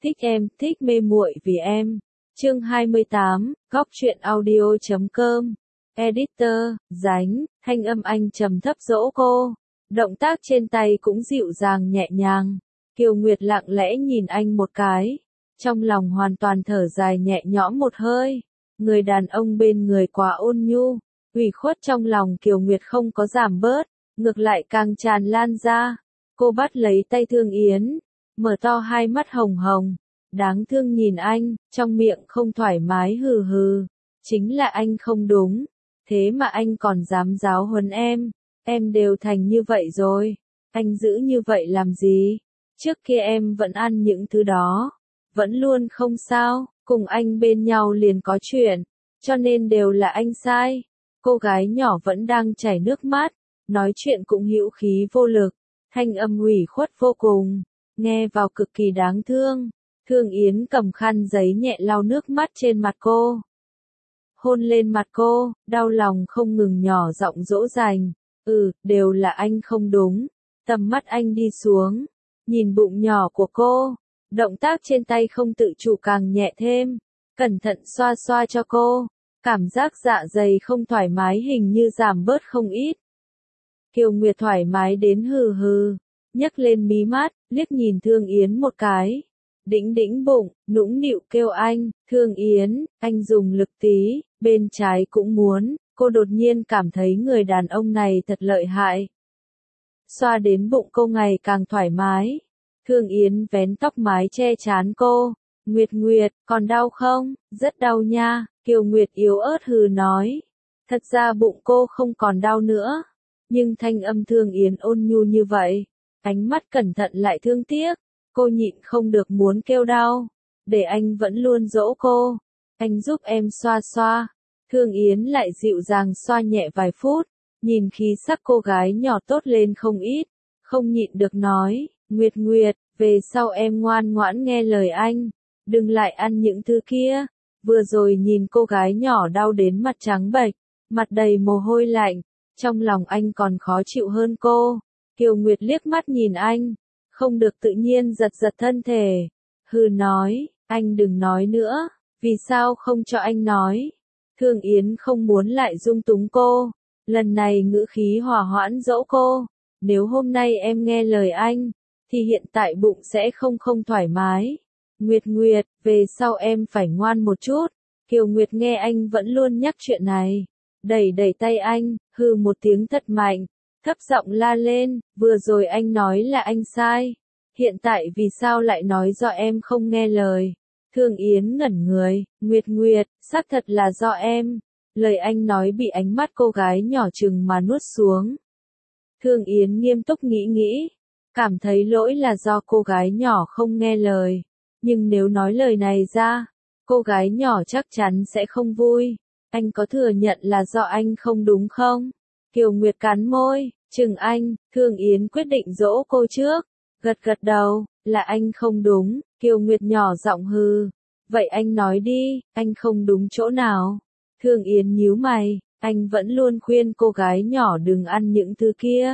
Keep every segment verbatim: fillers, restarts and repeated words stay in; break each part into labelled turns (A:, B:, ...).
A: Thích em, thích mê muội vì em. Chương hai mươi tám, góc truyện audio chấm com. Editor, Dánh, thanh âm anh trầm thấp dỗ cô. Động tác trên tay cũng dịu dàng nhẹ nhàng. Kiều Nguyệt lặng lẽ nhìn anh một cái. Trong lòng hoàn toàn thở dài nhẹ nhõm một hơi. Người đàn ông bên người quá ôn nhu. Ủy khuất trong lòng Kiều Nguyệt không có giảm bớt. Ngược lại càng tràn lan ra. Cô bắt lấy tay Thương Yến. Mở to hai mắt hồng hồng. Đáng thương nhìn anh, trong miệng không thoải mái hừ hừ. Chính là anh không đúng. Thế mà anh còn dám giáo huấn em. Em đều thành như vậy rồi. Anh giữ như vậy làm gì? Trước kia em vẫn ăn những thứ đó. Vẫn luôn không sao. Cùng anh bên nhau liền có chuyện. Cho nên đều là anh sai. Cô gái nhỏ vẫn đang chảy nước mắt. Nói chuyện cũng hữu khí vô lực. Thanh âm ủy khuất vô cùng. Nghe vào cực kỳ đáng thương. Thương Yến cầm khăn giấy nhẹ lau nước mắt trên mặt cô. Hôn lên mặt cô, đau lòng không ngừng nhỏ giọng dỗ dành. Ừ, đều là anh không đúng. Tầm mắt anh đi xuống. Nhìn bụng nhỏ của cô. Động tác trên tay không tự chủ càng nhẹ thêm. Cẩn thận xoa xoa cho cô. Cảm giác dạ dày không thoải mái hình như giảm bớt không ít. Kiều Nguyệt thoải mái đến hừ hừ. Nhấc lên mí mắt, liếc nhìn Thương Yến một cái. Đĩnh đĩnh bụng, nũng nịu kêu anh, Thương Yến, anh dùng lực tí, bên trái cũng muốn, cô đột nhiên cảm thấy người đàn ông này thật lợi hại. Xoa đến bụng cô ngày càng thoải mái. Thương Yến vén tóc mái che chán cô. Nguyệt Nguyệt, còn đau không? Rất đau nha, Kiều Nguyệt yếu ớt hừ nói. Thật ra bụng cô không còn đau nữa. Nhưng thanh âm Thương Yến ôn nhu như vậy. Ánh mắt cẩn thận lại thương tiếc. Cô nhịn không được muốn kêu đau. Để anh vẫn luôn dỗ cô. Anh giúp em xoa xoa. Thương Yến lại dịu dàng xoa nhẹ vài phút. Nhìn khí sắc cô gái nhỏ tốt lên không ít. Không nhịn được nói. Nguyệt Nguyệt, về sau em ngoan ngoãn nghe lời anh. Đừng lại ăn những thứ kia. Vừa rồi nhìn cô gái nhỏ đau đến mặt trắng bệch. Mặt đầy mồ hôi lạnh. Trong lòng anh còn khó chịu hơn cô. Kiều Nguyệt liếc mắt nhìn anh. Không được tự nhiên giật giật thân thể. Hừ nói, anh đừng nói nữa. Vì sao không cho anh nói? Thương Yến không muốn lại dung túng cô. Lần này ngữ khí hòa hoãn dỗ cô. Nếu hôm nay em nghe lời anh, thì hiện tại bụng sẽ không không thoải mái. Nguyệt Nguyệt, về sau em phải ngoan một chút. Kiều Nguyệt nghe anh vẫn luôn nhắc chuyện này. Đẩy đẩy tay anh, hừ một tiếng thật mạnh. Thấp giọng la lên, vừa rồi anh nói là anh sai. Hiện tại vì sao lại nói do em không nghe lời. Thương Yến ngẩn người, Nguyệt Nguyệt, xác thật là do em. Lời anh nói bị ánh mắt cô gái nhỏ chừng mà nuốt xuống. Thương Yến nghiêm túc nghĩ nghĩ. Cảm thấy lỗi là do cô gái nhỏ không nghe lời. Nhưng nếu nói lời này ra, cô gái nhỏ chắc chắn sẽ không vui. Anh có thừa nhận là do anh không đúng không? Kiều Nguyệt cắn môi, chừng anh, Thương Yến quyết định dỗ cô trước. Gật gật đầu, là anh không đúng, Kiều Nguyệt nhỏ giọng hừ. Vậy anh nói đi, anh không đúng chỗ nào? Thương Yến nhíu mày, anh vẫn luôn khuyên cô gái nhỏ đừng ăn những thứ kia.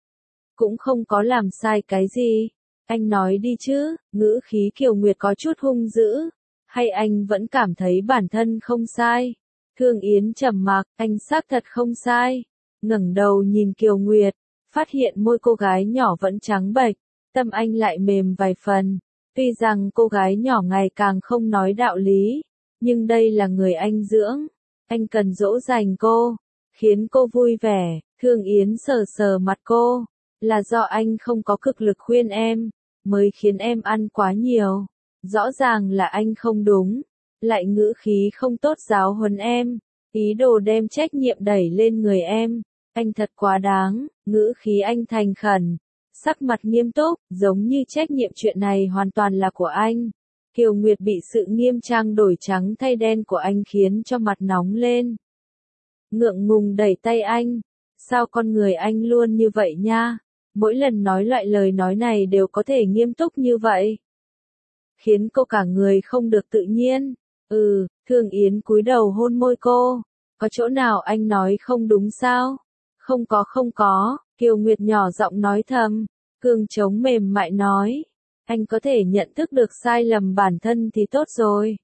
A: Cũng không có làm sai cái gì. Anh nói đi chứ, ngữ khí Kiều Nguyệt có chút hung dữ. Hay anh vẫn cảm thấy bản thân không sai? Thương Yến trầm mặc, anh xác thật không sai. Ngẩng đầu nhìn Kiều Nguyệt, phát hiện môi cô gái nhỏ vẫn trắng bệch, tâm anh lại mềm vài phần. Tuy rằng cô gái nhỏ ngày càng không nói đạo lý, nhưng đây là người anh dưỡng, anh cần dỗ dành cô, khiến cô vui vẻ. Thương Yến sờ sờ mặt cô, là do anh không có cực lực khuyên em, mới khiến em ăn quá nhiều. Rõ ràng là anh không đúng, lại ngữ khí không tốt giáo huấn em, ý đồ đem trách nhiệm đẩy lên người em. Anh thật quá đáng, ngữ khí anh thành khẩn, sắc mặt nghiêm túc, giống như trách nhiệm chuyện này hoàn toàn là của anh. Kiều Nguyệt bị sự nghiêm trang đổi trắng thay đen của anh khiến cho mặt nóng lên. Ngượng ngùng đẩy tay anh, sao con người anh luôn như vậy nha, mỗi lần nói loại lời nói này đều có thể nghiêm túc như vậy. Khiến cô cả người không được tự nhiên. Ừ, Thương Yến cúi đầu hôn môi cô, có chỗ nào anh nói không đúng sao? Không có không có, Kiều Nguyệt nhỏ giọng nói thầm, cương trống mềm mại nói. Anh có thể nhận thức được sai lầm bản thân thì tốt rồi.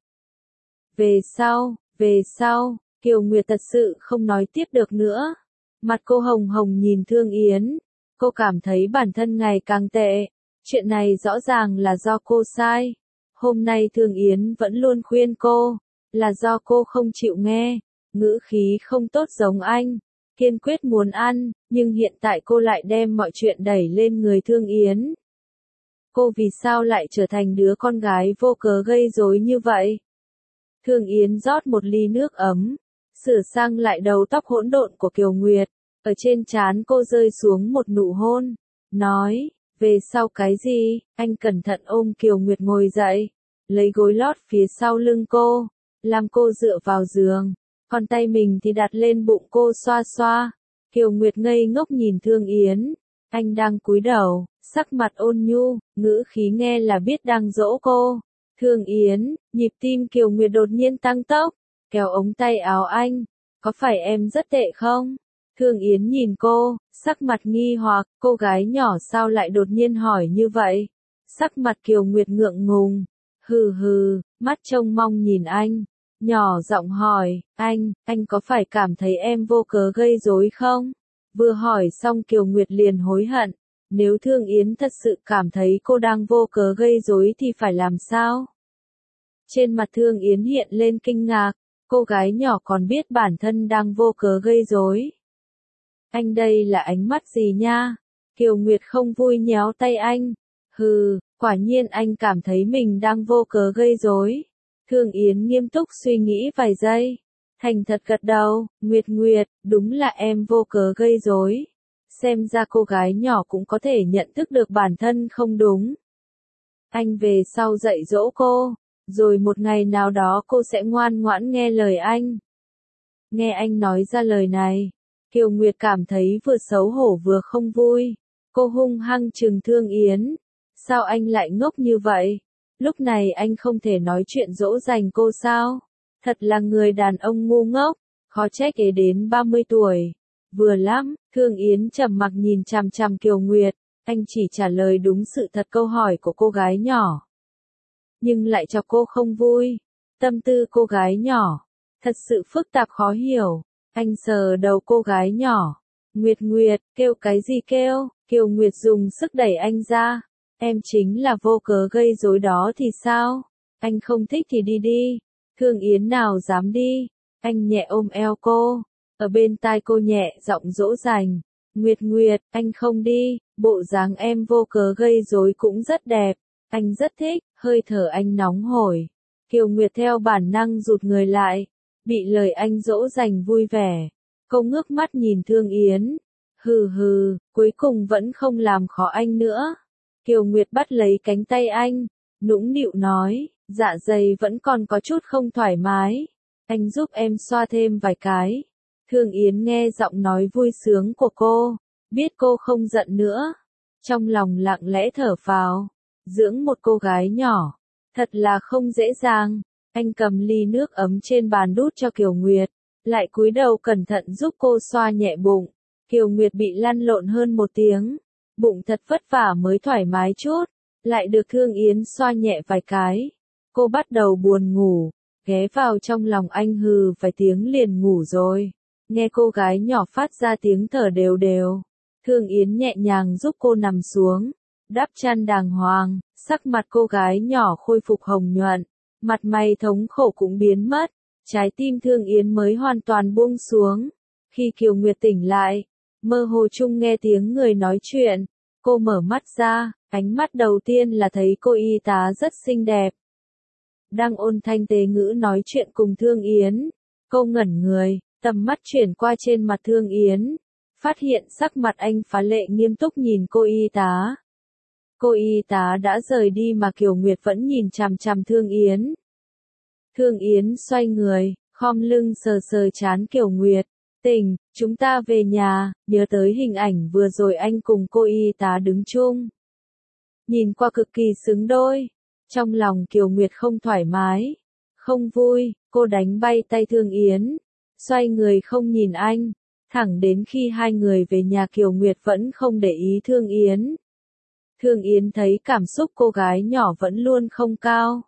A: Về sau, về sau, Kiều Nguyệt thật sự không nói tiếp được nữa. Mặt cô hồng hồng nhìn Thương Yến. Cô cảm thấy bản thân ngày càng tệ. Chuyện này rõ ràng là do cô sai. Hôm nay Thương Yến vẫn luôn khuyên cô. Là do cô không chịu nghe. Ngữ khí không tốt giống anh. Kiên quyết muốn ăn. Nhưng hiện tại cô lại đem mọi chuyện đẩy lên người Thương Yến. Cô vì sao lại trở thành đứa con gái vô cớ gây rối như vậy? Thương Yến rót một ly nước ấm. Sửa sang lại đầu tóc hỗn độn của Kiều Nguyệt. Ở trên trán cô rơi xuống một nụ hôn. Nói, về sau cái gì? Anh cẩn thận ôm Kiều Nguyệt ngồi dậy. Lấy gối lót phía sau lưng cô. Làm cô dựa vào giường. Còn tay mình thì đặt lên bụng cô xoa xoa. Kiều Nguyệt ngây ngốc nhìn Thương Yến. Anh đang cúi đầu, sắc mặt ôn nhu, ngữ khí nghe là biết đang dỗ cô. Thương Yến, nhịp tim Kiều Nguyệt đột nhiên tăng tốc. Kéo ống tay áo anh. Có phải em rất tệ không? Thương Yến nhìn cô, sắc mặt nghi hoặc, cô gái nhỏ sao lại đột nhiên hỏi như vậy? Sắc mặt Kiều Nguyệt ngượng ngùng. Hừ hừ, mắt trông mong nhìn anh. Nhỏ giọng hỏi, anh, anh có phải cảm thấy em vô cớ gây rối không? Vừa hỏi xong Kiều Nguyệt liền hối hận. Nếu Thương Yến thật sự cảm thấy cô đang vô cớ gây rối thì phải làm sao? Trên mặt Thương Yến hiện lên kinh ngạc. Cô gái nhỏ còn biết bản thân đang vô cớ gây rối. Anh đây là ánh mắt gì nha? Kiều Nguyệt không vui nhéo tay anh. Hừ, quả nhiên anh cảm thấy mình đang vô cớ gây rối. Thương Yến nghiêm túc suy nghĩ vài giây. Thành thật gật đầu, Nguyệt Nguyệt, đúng là em vô cớ gây rối. Xem ra cô gái nhỏ cũng có thể nhận thức được bản thân không đúng. Anh về sau dạy dỗ cô, rồi một ngày nào đó cô sẽ ngoan ngoãn nghe lời anh. Nghe anh nói ra lời này, Kiều Nguyệt cảm thấy vừa xấu hổ vừa không vui. Cô hung hăng trừng Thương Yến. Sao anh lại ngốc như vậy? Lúc này anh không thể nói chuyện dỗ dành cô sao? Thật là người đàn ông ngu ngốc, khó trách kế đến ba mươi tuổi. Vừa lắm, Thương Yến trầm mặc nhìn chằm chằm Kiều Nguyệt, anh chỉ trả lời đúng sự thật câu hỏi của cô gái nhỏ. Nhưng lại cho cô không vui. Tâm tư cô gái nhỏ, thật sự phức tạp khó hiểu. Anh sờ đầu cô gái nhỏ. Nguyệt Nguyệt, kêu cái gì kêu? Kiều Nguyệt dùng sức đẩy anh ra. Em chính là vô cớ gây rối đó thì sao? Anh không thích thì đi đi. Thương Yến nào dám đi. Anh nhẹ ôm eo cô. Ở bên tai cô nhẹ giọng dỗ dành. Nguyệt Nguyệt, anh không đi. Bộ dáng em vô cớ gây rối cũng rất đẹp. Anh rất thích. Hơi thở anh nóng hổi. Kiều Nguyệt theo bản năng rụt người lại. Bị lời anh dỗ dành vui vẻ. Cô ngước mắt nhìn Thương Yến. Hừ hừ, cuối cùng vẫn không làm khó anh nữa. Kiều Nguyệt bắt lấy cánh tay anh. Nũng nịu nói, dạ dày vẫn còn có chút không thoải mái. Anh giúp em xoa thêm vài cái. Thương Yến nghe giọng nói vui sướng của cô. Biết cô không giận nữa. Trong lòng lặng lẽ thở phào. Dưỡng một cô gái nhỏ. Thật là không dễ dàng. Anh cầm ly nước ấm trên bàn đút cho Kiều Nguyệt. Lại cúi đầu cẩn thận giúp cô xoa nhẹ bụng. Kiều Nguyệt bị lăn lộn hơn một tiếng. Bụng thật vất vả mới thoải mái chút. Lại được Thương Yến xoa nhẹ vài cái. Cô bắt đầu buồn ngủ. Ghé vào trong lòng anh hừ vài tiếng liền ngủ rồi. Nghe cô gái nhỏ phát ra tiếng thở đều đều. Thương Yến nhẹ nhàng giúp cô nằm xuống. Đắp chăn đàng hoàng. Sắc mặt cô gái nhỏ khôi phục hồng nhuận. Mặt mày thống khổ cũng biến mất. Trái tim Thương Yến mới hoàn toàn buông xuống. Khi Kiều Nguyệt tỉnh lại, mơ hồ chung nghe tiếng người nói chuyện. Cô mở mắt ra, ánh mắt đầu tiên là thấy cô y tá rất xinh đẹp. Đang ôn thanh tế ngữ nói chuyện cùng Thương Yến. Cô ngẩn người, tầm mắt chuyển qua trên mặt Thương Yến. Phát hiện sắc mặt anh phá lệ nghiêm túc nhìn cô y tá. Cô y tá đã rời đi mà Kiều Nguyệt vẫn nhìn chằm chằm Thương Yến. Thương Yến xoay người, khom lưng sờ sờ trán Kiều Nguyệt. Tỉnh, chúng ta về nhà, nhớ tới hình ảnh vừa rồi anh cùng cô y tá đứng chung. Nhìn qua cực kỳ xứng đôi. Trong lòng Kiều Nguyệt không thoải mái, không vui, cô đánh bay tay Thương Yến. Xoay người không nhìn anh. Thẳng đến khi hai người về nhà Kiều Nguyệt vẫn không để ý Thương Yến. Thương Yến thấy cảm xúc cô gái nhỏ vẫn luôn không cao.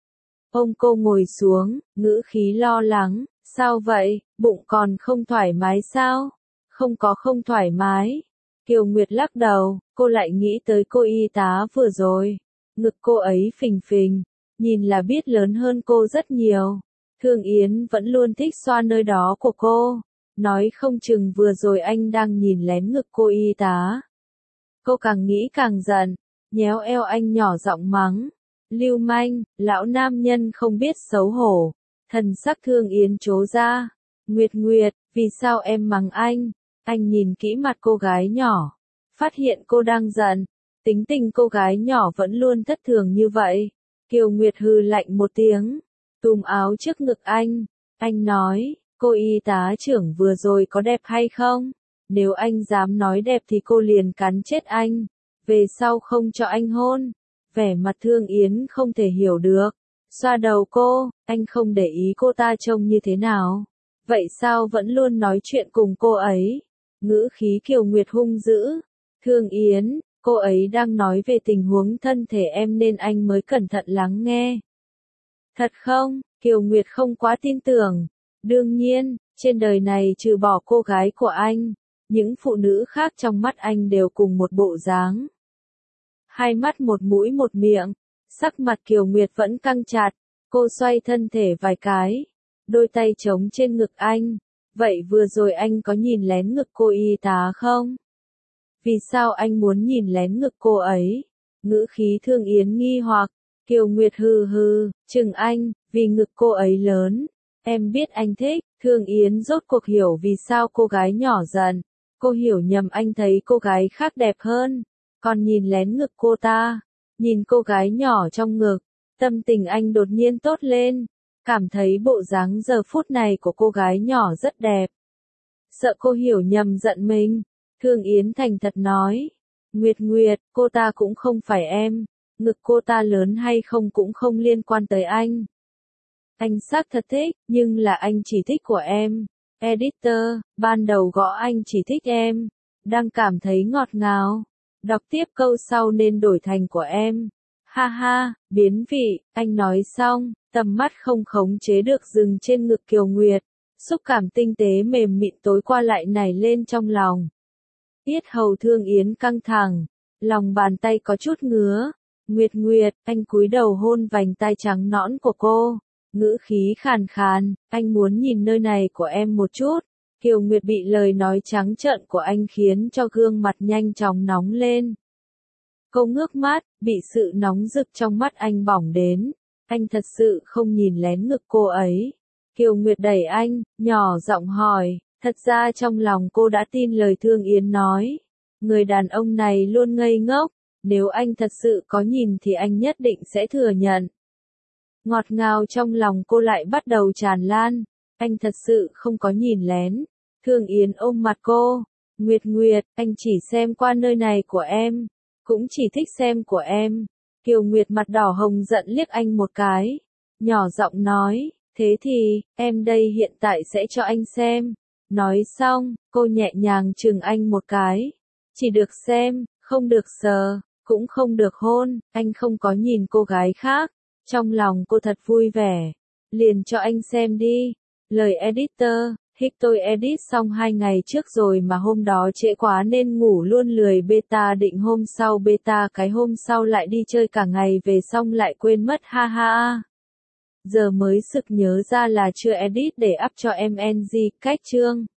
A: Ôm cô ngồi xuống, ngữ khí lo lắng, sao vậy, bụng còn không thoải mái sao? Không có không thoải mái. Kiều Nguyệt lắc đầu, cô lại nghĩ tới cô y tá vừa rồi. Ngực cô ấy phình phình, nhìn là biết lớn hơn cô rất nhiều. Thương Yến vẫn luôn thích xoa nơi đó của cô. Nói không chừng vừa rồi anh đang nhìn lén ngực cô y tá. Cô càng nghĩ càng giận, nhéo eo anh nhỏ giọng mắng. Lưu manh, lão nam nhân không biết xấu hổ. Thần sắc Thương Yến trố ra. Nguyệt Nguyệt, vì sao em mắng anh? Anh nhìn kỹ mặt cô gái nhỏ. Phát hiện cô đang giận. Tính tình cô gái nhỏ vẫn luôn thất thường như vậy. Kiều Nguyệt hừ lạnh một tiếng. Túm áo trước ngực anh. Anh nói, cô y tá trưởng vừa rồi có đẹp hay không? Nếu anh dám nói đẹp thì cô liền cắn chết anh. Về sau không cho anh hôn. Vẻ mặt Thương Yến không thể hiểu được. Xoa đầu cô, anh không để ý cô ta trông như thế nào. Vậy sao vẫn luôn nói chuyện cùng cô ấy? Ngữ khí Kiều Nguyệt hung dữ. Thương Yến, cô ấy đang nói về tình huống thân thể em nên anh mới cẩn thận lắng nghe. Thật không? Kiều Nguyệt không quá tin tưởng. Đương nhiên, trên đời này trừ bỏ cô gái của anh, những phụ nữ khác trong mắt anh đều cùng một bộ dáng. Hai mắt một mũi một miệng, sắc mặt Kiều Nguyệt vẫn căng chặt, cô xoay thân thể vài cái, đôi tay trống trên ngực anh. Vậy vừa rồi anh có nhìn lén ngực cô y tá không? Vì sao anh muốn nhìn lén ngực cô ấy? Ngữ khí Thương Yến nghi hoặc, Kiều Nguyệt hừ hừ, chừng anh, vì ngực cô ấy lớn. Em biết anh thích. Thương Yến rốt cuộc hiểu vì sao cô gái nhỏ giận. Cô hiểu nhầm anh thấy cô gái khác đẹp hơn. Còn nhìn lén ngực cô ta. Nhìn cô gái nhỏ trong ngực. Tâm tình anh đột nhiên tốt lên. Cảm thấy bộ dáng giờ phút này của cô gái nhỏ rất đẹp. Sợ cô hiểu nhầm giận mình. Thương Yến thành thật nói. Nguyệt Nguyệt, cô ta cũng không phải em. Ngực cô ta lớn hay không cũng không liên quan tới anh. Anh xác thật thích, nhưng là anh chỉ thích của em. Editor, ban đầu gõ anh chỉ thích em. Đang cảm thấy ngọt ngào. Đọc tiếp câu sau nên đổi thành của em. Ha ha, biến vị, anh nói xong, tầm mắt không khống chế được dừng trên ngực Kiều Nguyệt. Xúc cảm tinh tế mềm mịn tối qua lại nảy lên trong lòng. Yết hầu Thương Yến căng thẳng, lòng bàn tay có chút ngứa. Nguyệt Nguyệt, anh cúi đầu hôn vành tai trắng nõn của cô. Ngữ khí khàn khàn, anh muốn nhìn nơi này của em một chút. Kiều Nguyệt bị lời nói trắng trợn của anh khiến cho gương mặt nhanh chóng nóng lên. Cô ngước mắt, bị sự nóng rực trong mắt anh bỏng đến. Anh thật sự không nhìn lén ngực cô ấy. Kiều Nguyệt đẩy anh, nhỏ giọng hỏi, thật ra trong lòng cô đã tin lời Thương Yến nói. Người đàn ông này luôn ngây ngốc, nếu anh thật sự có nhìn thì anh nhất định sẽ thừa nhận. Ngọt ngào trong lòng cô lại bắt đầu tràn lan. Anh thật sự không có nhìn lén. Thương Yến ôm mặt cô. Nguyệt Nguyệt, anh chỉ xem qua nơi này của em. Cũng chỉ thích xem của em. Kiều Nguyệt mặt đỏ hồng giận liếc anh một cái. Nhỏ giọng nói, thế thì, em đây hiện tại sẽ cho anh xem. Nói xong, cô nhẹ nhàng chừng anh một cái. Chỉ được xem, không được sờ, cũng không được hôn. Anh không có nhìn cô gái khác. Trong lòng cô thật vui vẻ. Liền cho anh xem đi. Lời editor, hích tôi edit xong hai ngày trước rồi mà hôm đó trễ quá nên ngủ luôn lười beta định hôm sau beta cái hôm sau lại đi chơi cả ngày về xong lại quên mất ha ha. Giờ mới sực nhớ ra là chưa edit để up cho em en giê cách chương.